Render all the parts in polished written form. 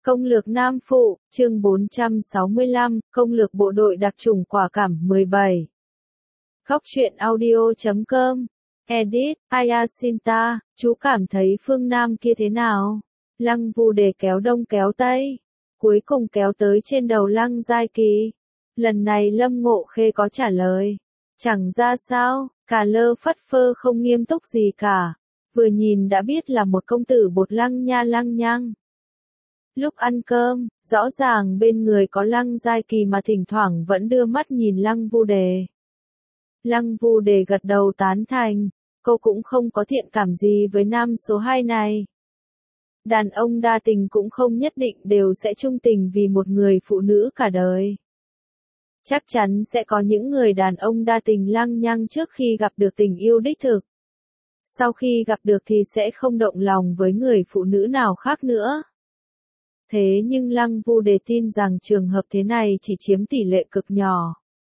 Công lược Nam Phụ, chương 465, công lược bộ đội đặc chủng quả cảm 17. Góc truyện audio.com. Edit, Ayasinta, chú cảm thấy phương Nam kia thế nào? Lăng Vu Đề kéo đông kéo tây, cuối cùng kéo tới trên đầu Lăng Giai Kỳ. Lần này Lâm Ngộ Khê có trả lời. Chẳng ra sao, cả lơ phất phơ không nghiêm túc gì cả. Vừa nhìn đã biết là một công tử bột lăng nha lăng nhăng. Lúc ăn cơm, rõ ràng bên người có Lăng Giai Kỳ mà thỉnh thoảng vẫn đưa mắt nhìn Lăng Vu Đề. Lăng Vu Đề gật đầu tán thành, cô cũng không có thiện cảm gì với nam số 2 này. Đàn ông đa tình cũng không nhất định đều sẽ chung tình vì một người phụ nữ cả đời. Chắc chắn sẽ có những người đàn ông đa tình lăng nhăng trước khi gặp được tình yêu đích thực. Sau khi gặp được thì sẽ không động lòng với người phụ nữ nào khác nữa. Thế nhưng Lăng Vu Đề tin rằng trường hợp thế này chỉ chiếm tỷ lệ cực nhỏ.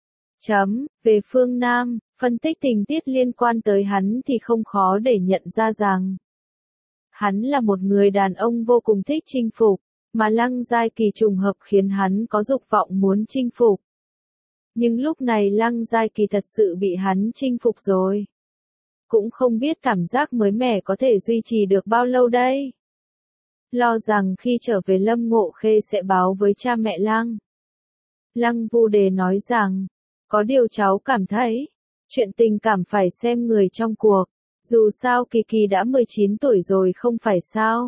Về phương Nam, phân tích tình tiết liên quan tới hắn thì không khó để nhận ra rằng hắn là một người đàn ông vô cùng thích chinh phục, mà Lăng Giai Kỳ trùng hợp khiến hắn có dục vọng muốn chinh phục. Nhưng lúc này Lăng Giai Kỳ thật sự bị hắn chinh phục rồi. Cũng không biết cảm giác mới mẻ có thể duy trì được bao lâu đây. Lo rằng khi trở về Lâm Ngộ Khê sẽ báo với cha mẹ Lăng. Lăng Vu Đề nói rằng, có điều cháu cảm thấy, chuyện tình cảm phải xem người trong cuộc, dù sao Kỳ Kỳ đã 19 tuổi rồi không phải sao.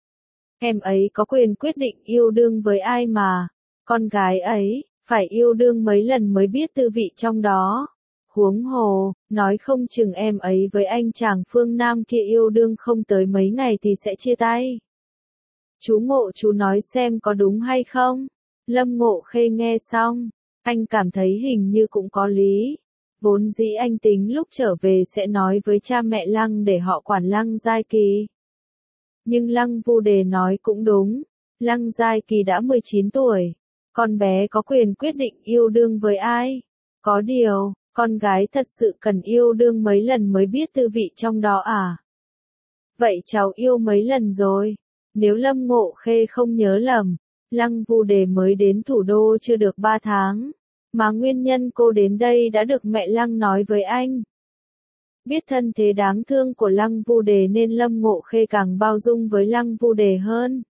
Em ấy có quyền quyết định yêu đương với ai mà, con gái ấy, phải yêu đương mấy lần mới biết tư vị trong đó. Huống hồ, nói không chừng em ấy với anh chàng phương Nam kia yêu đương không tới mấy ngày thì sẽ chia tay. Chú Ngộ chú nói xem có đúng hay không? Lâm Ngộ Khê nghe xong, anh cảm thấy hình như cũng có lý. Vốn dĩ anh tính lúc trở về sẽ nói với cha mẹ Lăng để họ quản Lăng Giai Kỳ. Nhưng Lăng Vu Đề nói cũng đúng, Lăng Giai Kỳ đã 19 tuổi, con bé có quyền quyết định yêu đương với ai. Có điều, con gái thật sự cần yêu đương mấy lần mới biết tư vị trong đó à? Vậy cháu yêu mấy lần rồi? Nếu Lâm Ngộ Khê không nhớ lầm, Lăng Vu Đề mới đến thủ đô chưa được 3 tháng, mà nguyên nhân cô đến đây đã được mẹ Lăng nói với anh. Biết thân thế đáng thương của Lăng Vu Đề nên Lâm Ngộ Khê càng bao dung với Lăng Vu Đề hơn.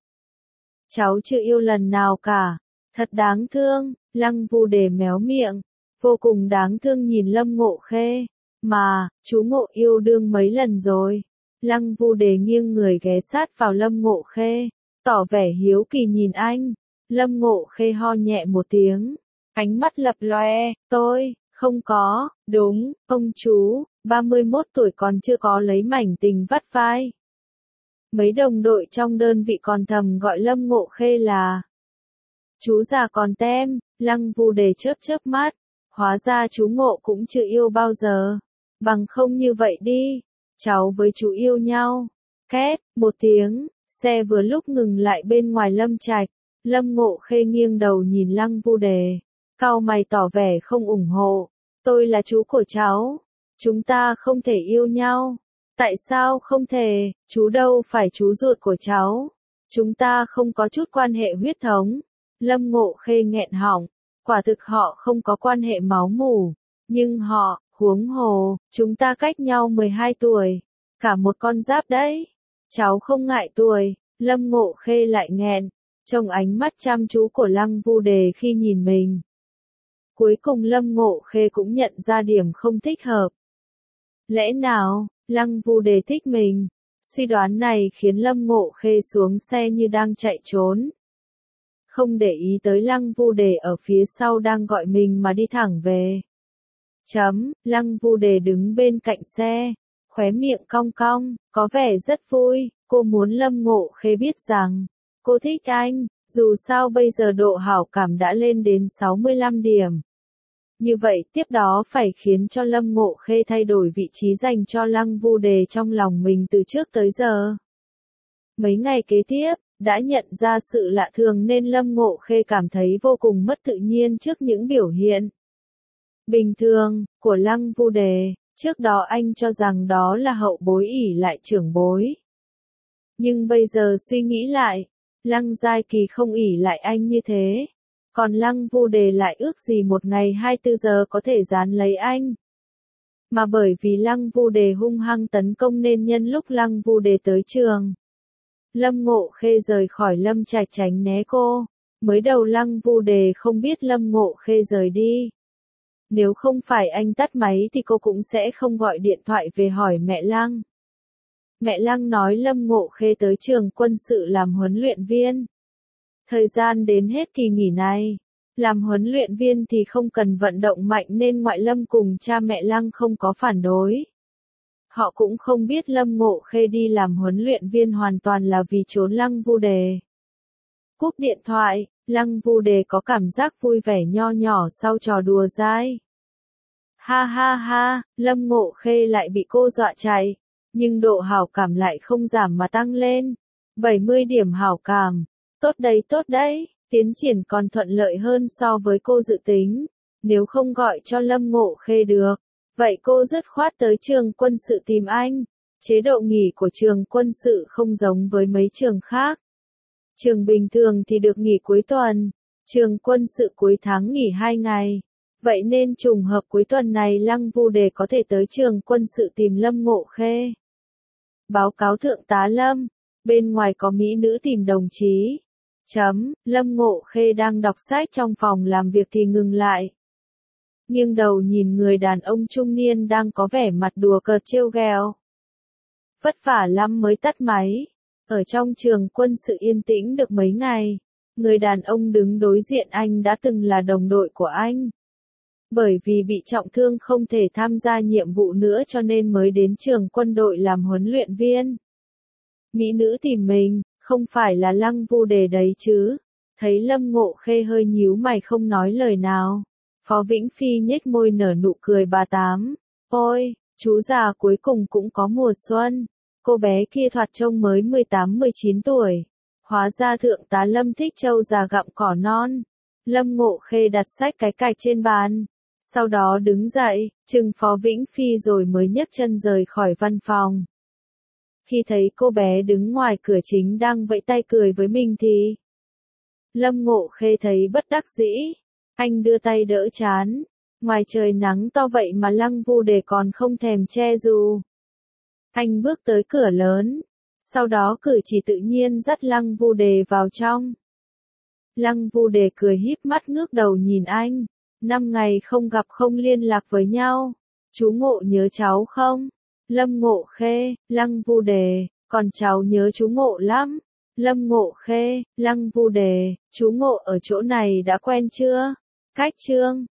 Cháu chưa yêu lần nào cả, thật đáng thương, Lăng Vu Đề méo miệng, vô cùng đáng thương nhìn Lâm Ngộ Khê, mà, chú Ngộ yêu đương mấy lần rồi. Lăng Vu Đề nghiêng người ghé sát vào Lâm Ngộ Khê, tỏ vẻ hiếu kỳ nhìn anh. Lâm Ngộ Khê ho nhẹ một tiếng, ánh mắt lập loe, tôi, không có, đúng, ông chú, 31 tuổi còn chưa có lấy mảnh tình vắt vai. Mấy đồng đội trong đơn vị còn thầm gọi Lâm Ngộ Khê là chú già còn tem. Lăng Vu Đề chớp chớp mắt, hóa ra chú Ngộ cũng chưa yêu bao giờ. Bằng không như vậy đi, cháu với chú yêu nhau. Két, một tiếng, xe vừa lúc ngừng lại bên ngoài Lâm Trạch. Lâm Ngộ Khê nghiêng đầu nhìn Lăng Vu Đề, cau mày tỏ vẻ không ủng hộ. Tôi là chú của cháu, chúng ta không thể yêu nhau. Tại sao không thể, chú đâu phải chú ruột của cháu. Chúng ta không có chút quan hệ huyết thống. Lâm Ngộ Khê nghẹn họng, quả thực họ không có quan hệ máu mủ, nhưng họ, huống hồ, chúng ta cách nhau 12 tuổi, cả một con giáp đấy. Cháu không ngại tuổi, Lâm Ngộ Khê lại nghẹn, trong ánh mắt chăm chú của Lăng Vu Đề khi nhìn mình. Cuối cùng Lâm Ngộ Khê cũng nhận ra điểm không thích hợp. Lẽ nào, Lăng Vu Đề thích mình? Suy đoán này khiến Lâm Ngộ Khê xuống xe như đang chạy trốn. Không để ý tới Lăng Vu Đề ở phía sau đang gọi mình mà đi thẳng về. Lăng Vu Đề đứng bên cạnh xe, khóe miệng cong cong, có vẻ rất vui. Cô muốn Lâm Ngộ Khê biết rằng, cô thích anh, dù sao bây giờ độ hảo cảm đã lên đến 65 điểm. Như vậy tiếp đó phải khiến cho Lâm Ngộ Khê thay đổi vị trí dành cho Lăng Vu Đề trong lòng mình từ trước tới giờ. Mấy ngày kế tiếp, đã nhận ra sự lạ thường nên Lâm Ngộ Khê cảm thấy vô cùng mất tự nhiên trước những biểu hiện bình thường của Lăng Vu Đề. Trước đó anh cho rằng đó là hậu bối ỷ lại trưởng bối. Nhưng bây giờ suy nghĩ lại, Lăng Giai Kỳ không ỷ lại anh như thế. Còn Lăng Vu Đề lại ước gì một ngày 24 giờ có thể dán lấy anh. Mà bởi vì Lăng Vu Đề hung hăng tấn công nên nhân lúc Lăng Vu Đề tới trường, Lâm Ngộ Khê rời khỏi Lâm Trạch tránh né cô. Mới đầu Lăng Vu Đề không biết Lâm Ngộ Khê rời đi. Nếu không phải anh tắt máy thì cô cũng sẽ không gọi điện thoại về hỏi mẹ Lăng. Mẹ Lăng nói Lâm Ngộ Khê tới trường quân sự làm huấn luyện viên. Thời gian đến hết kỳ nghỉ này, làm huấn luyện viên thì không cần vận động mạnh nên ngoại Lâm cùng cha mẹ Lăng không có phản đối. Họ cũng không biết Lâm Ngộ Khê đi làm huấn luyện viên hoàn toàn là vì trốn Lăng Vu Đề. Cúp điện thoại, Lăng Vu Đề có cảm giác vui vẻ nho nhỏ sau trò đùa dai. Ha ha ha, Lâm Ngộ Khê lại bị cô dọa chạy, nhưng độ hảo cảm lại không giảm mà tăng lên. 70 điểm hảo cảm, tốt đấy, tiến triển còn thuận lợi hơn so với cô dự tính. Nếu không gọi cho Lâm Ngộ Khê được, vậy cô dứt khoát tới trường quân sự tìm anh. Chế độ nghỉ của trường quân sự không giống với mấy trường khác. Trường bình thường thì được nghỉ cuối tuần, trường quân sự cuối tháng nghỉ 2 ngày. Vậy nên trùng hợp cuối tuần này Lăng Vu Đề có thể tới trường quân sự tìm Lâm Ngộ Khê. Báo cáo thượng tá Lâm, bên ngoài có mỹ nữ tìm đồng chí. Lâm Ngộ Khê đang đọc sách trong phòng làm việc thì ngừng lại. Nghiêng đầu nhìn người đàn ông trung niên đang có vẻ mặt đùa cợt trêu ghẹo. Vất vả lắm mới tắt máy. Ở trong trường quân sự yên tĩnh được mấy ngày, người đàn ông đứng đối diện anh đã từng là đồng đội của anh. Bởi vì bị trọng thương không thể tham gia nhiệm vụ nữa cho nên mới đến trường quân đội làm huấn luyện viên. Mỹ nữ tìm mình, không phải là Lăng Vu Đề đấy chứ. Thấy Lâm Ngộ Khê hơi nhíu mày không nói lời nào. Phó Vĩnh Phi nhếch môi nở nụ cười bà Tám. Ôi, chú già cuối cùng cũng có mùa xuân. Cô bé kia thoạt trông mới 18-19 tuổi. Hóa ra thượng tá Lâm thích trâu già gặm cỏ non. Lâm Ngộ Khê đặt sách cái cạch trên bàn. Sau đó đứng dậy, chừng Phó Vĩnh Phi rồi mới nhấc chân rời khỏi văn phòng. Khi thấy cô bé đứng ngoài cửa chính đang vẫy tay cười với mình thì Lâm Ngộ Khê thấy bất đắc dĩ. Anh đưa tay đỡ trán. Ngoài trời nắng to vậy mà Lăng Vu Đề còn không thèm che dù. Anh bước tới cửa lớn. Sau đó cử chỉ tự nhiên dắt Lăng Vu Đề vào trong. Lăng Vu Đề cười híp mắt ngước đầu nhìn anh. 5 ngày không gặp không liên lạc với nhau. Chú Ngộ nhớ cháu không? Lâm Ngộ Khê, Lăng Vu Đề, còn cháu nhớ chú Ngộ lắm. Lâm Ngộ Khê, Lăng Vu Đề, chú Ngộ ở chỗ này đã quen chưa? Cách chương